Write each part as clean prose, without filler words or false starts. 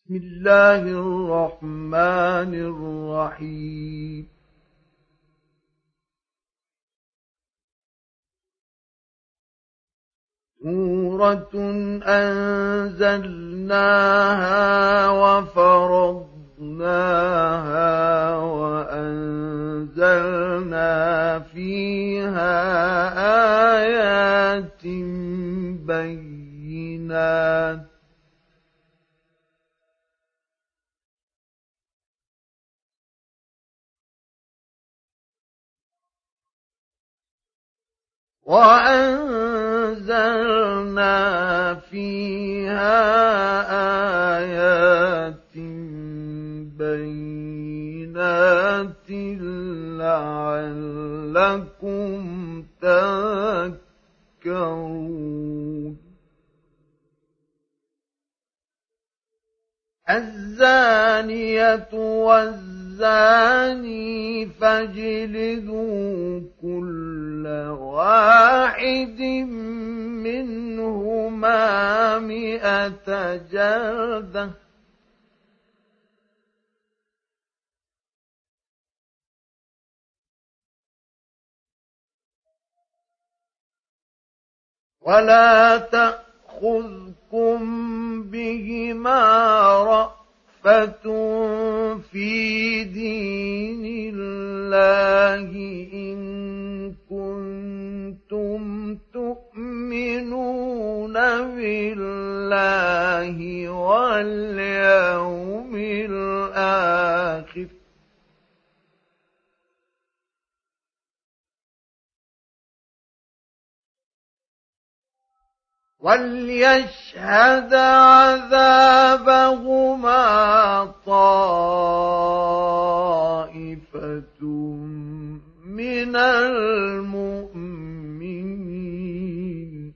بسم الله الرحمن الرحيم سورة أنزلناها وفرضناها وأنزلنا فيها آيات بينات لعلكم تذكرون الزانية والزاني فاجلدوا كل واحد منهما 100 جلدة ولا تأخذكم بهما رأفة في دين الله إن كنتم تؤمنون بالله واليوم الآخر وليشهد عذابهما طائفة من المؤمنين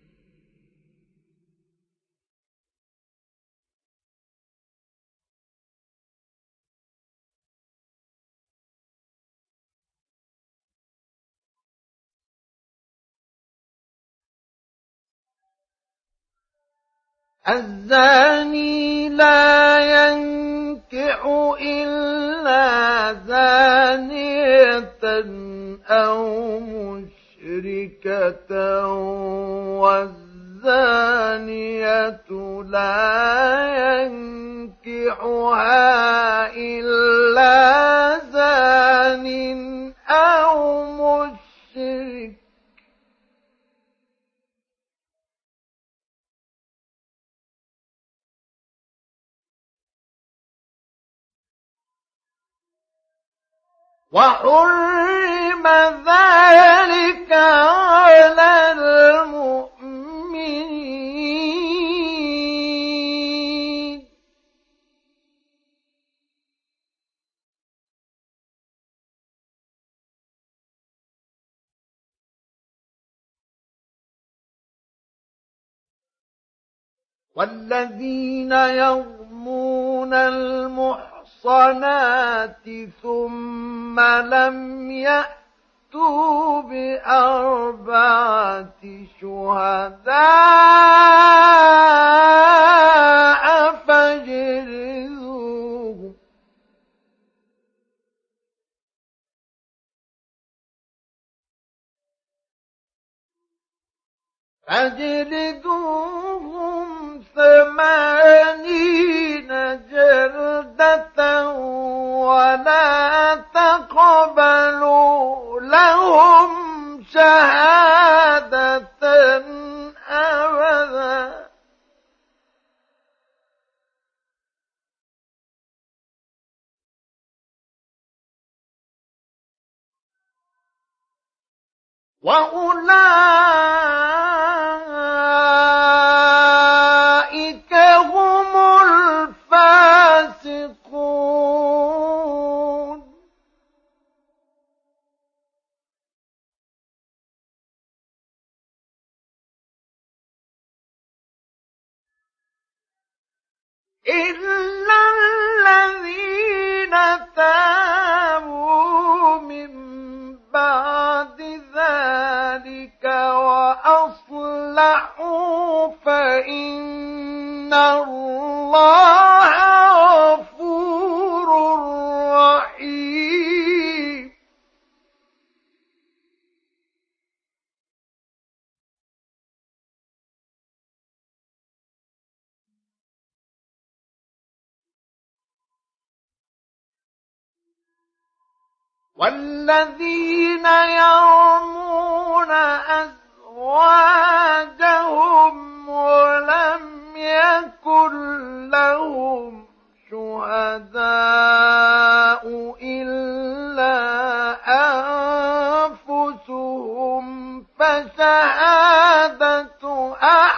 الزاني لا ينكح إلا زانية أو مشركة والزانية لا ينكحها إلا زان أو مشرك وحرم ذلك على المؤمنين والذين يرمون المحصنات ثم لم يأتوا ب4 شهداء فاجلدوهم 80 جلدة ولا تقبلوا لهم شهادة أبدا وأولئك هم الفاسقون إلا الذين تابوا من بعد ذلك وأصلحوا فإن الله والذين يرمون أزواجهم ولم يكن لهم شهداء إلا أنفسهم فشهادة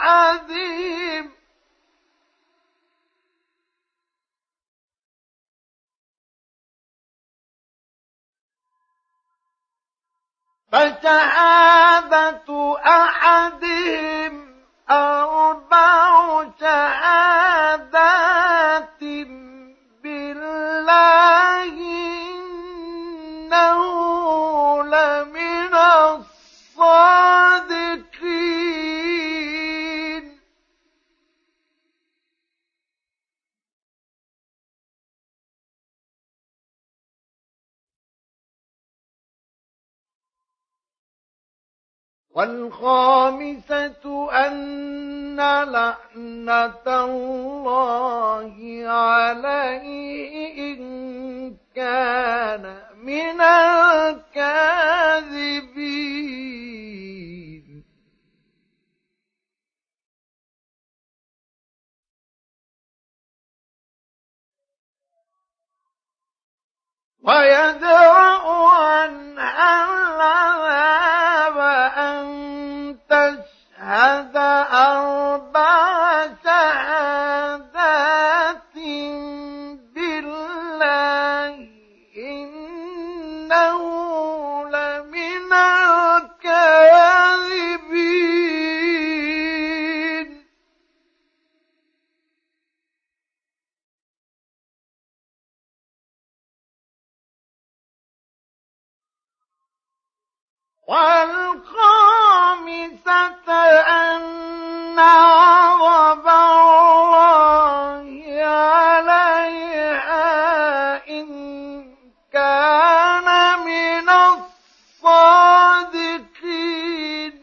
أحدهم أربع شهادات بالله إنه لمن الصادقين والخامسة أن لعنة الله عليه إن كان من الكاذبين ويدرأ عنها العذاب أن تشهد أربع شهادات بالله إنه لمن الكاذبين والخامسة أن غضب الله عليها إن كان من الصادقين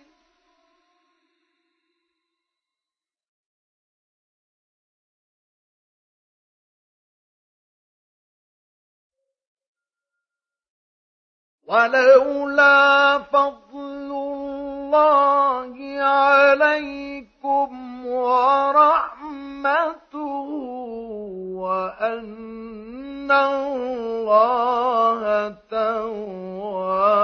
ولولا فضل الله عليكم ورحمته وأن الله تواب